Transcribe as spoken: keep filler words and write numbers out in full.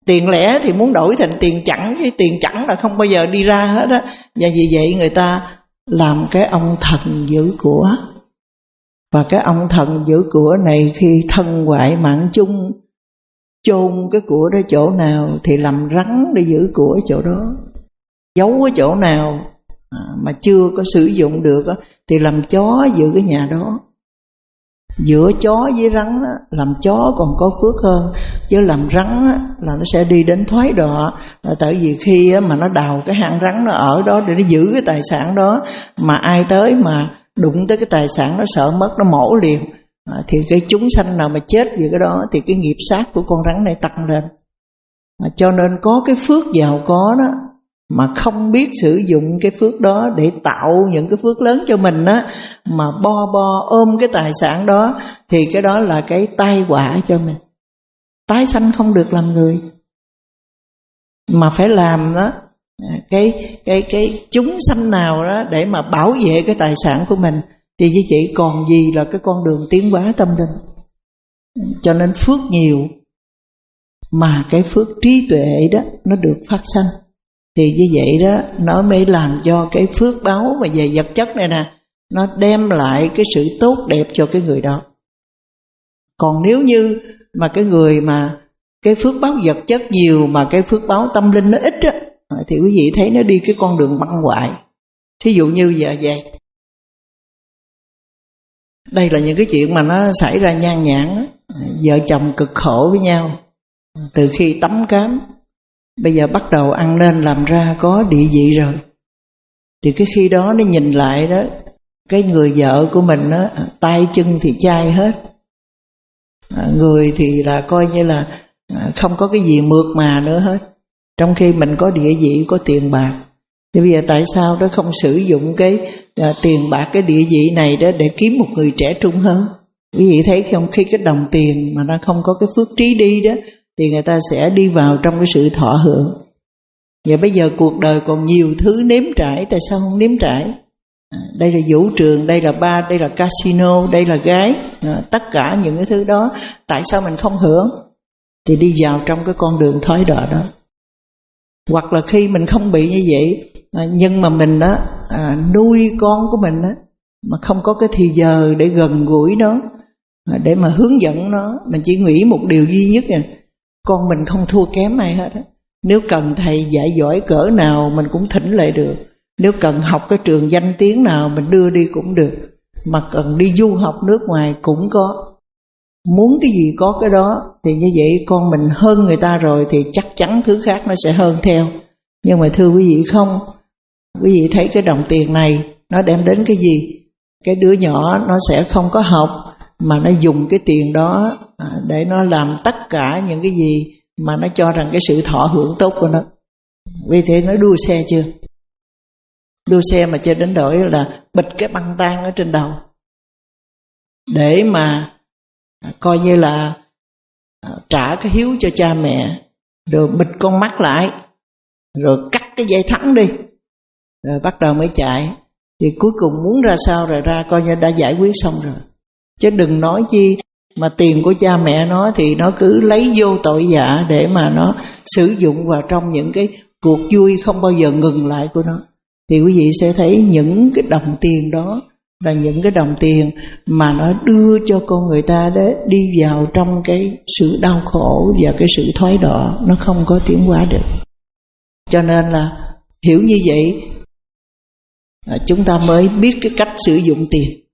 Tiền lẻ thì muốn đổi thành tiền chẵn, cái tiền chẵn là không bao giờ đi ra hết á. Và vì vậy người ta làm cái ông thần giữ của. Và cái ông thần giữ của này khi thân hoại mạng chung, chôn cái của đó chỗ nào thì làm rắn để giữ của chỗ đó. Giấu ở chỗ nào mà chưa có sử dụng được thì làm chó giữ cái nhà đó. Giữa chó với rắn làm chó còn có phước hơn, chứ làm rắn là nó sẽ đi đến thoái đọa. Tại vì khi mà nó đào cái hang rắn nó ở đó để nó giữ cái tài sản đó, mà ai tới mà đụng tới cái tài sản nó sợ mất, nó mổ liền, thì cái chúng sanh nào mà chết vì cái đó thì cái nghiệp sát của con rắn này tăng lên. Cho nên có cái phước giàu có đó mà không biết sử dụng cái phước đó để tạo những cái phước lớn cho mình á, mà bo bo ôm cái tài sản đó, thì cái đó là cái tai họa cho mình. Tái sanh không được làm người, mà phải làm đó cái cái cái chúng sanh nào đó để mà bảo vệ cái tài sản của mình, thì như vậy còn gì là cái con đường tiến hóa tâm linh. Cho nên phước nhiều mà cái phước trí tuệ đó nó được phát sanh, thì như vậy đó nó mới làm cho cái phước báo mà về vật chất này nè, nó đem lại cái sự tốt đẹp cho cái người đó. Còn nếu như mà cái người mà cái phước báo vật chất nhiều mà cái phước báo tâm linh nó ít á, thì quý vị thấy nó đi cái con đường băng hoại. Thí dụ như giờ vậy, đây là những cái chuyện mà nó xảy ra nhan nhản. Vợ chồng cực khổ với nhau từ khi tắm cám, bây giờ bắt đầu ăn nên làm ra có địa vị rồi, thì cái khi đó nó nhìn lại đó, cái người vợ của mình đó, tay chân thì chai hết, người thì là coi như là không có cái gì mượt mà nữa hết, trong khi mình có địa vị, có tiền bạc. Thì bây giờ tại sao đó không sử dụng cái à, tiền bạc, cái địa vị này đó để kiếm một người trẻ trung hơn? Quý vị thấy không, khi cái đồng tiền mà nó không có cái phước trí đi đó, thì người ta sẽ đi vào trong cái sự thọ hưởng. Và bây giờ cuộc đời còn nhiều thứ nếm trải, tại sao không nếm trải? À, đây là vũ trường, đây là bar, đây là casino, đây là gái, à, tất cả những cái thứ đó, tại sao mình không hưởng? Thì đi vào trong cái con đường thoái đọa đó. Hoặc là khi mình không bị như vậy, à, nhưng mà mình đó à, nuôi con của mình đó, mà không có cái thì giờ để gần gũi nó, à, để mà hướng dẫn nó, mình chỉ nghĩ một điều duy nhất là con mình không thua kém ai hết. Nếu cần thầy dạy giỏi cỡ nào mình cũng thỉnh lại được, nếu cần học cái trường danh tiếng nào mình đưa đi cũng được, mà cần đi du học nước ngoài cũng có. Muốn cái gì có cái đó, thì như vậy con mình hơn người ta rồi thì chắc chắn thứ khác nó sẽ hơn theo. Nhưng mà thưa quý vị không, quý vị thấy cái đồng tiền này nó đem đến cái gì? Cái đứa nhỏ nó sẽ không có học, mà nó dùng cái tiền đó để nó làm tất cả những cái gì mà nó cho rằng cái sự thọ hưởng tốt của nó. Vì thế nó đua xe chưa? Đua xe mà cho đến đổi là bịch cái băng tang ở trên đầu, để mà coi như là trả cái hiếu cho cha mẹ, rồi bịt con mắt lại, rồi cắt cái dây thắng đi, rồi bắt đầu mới chạy. Thì cuối cùng muốn ra sao rồi ra, coi như đã giải quyết xong rồi. Chứ đừng nói chi mà tiền của cha mẹ nó thì nó cứ lấy vô tội vạ để mà nó sử dụng vào trong những cái cuộc vui không bao giờ ngừng lại của nó. Thì quý vị sẽ thấy những cái đồng tiền đó là những cái đồng tiền mà nó đưa cho con người ta để đi vào trong cái sự đau khổ và cái sự thoái đọa, nó không có tiến hóa được. Cho nên là hiểu như vậy chúng ta mới biết cái cách sử dụng tiền.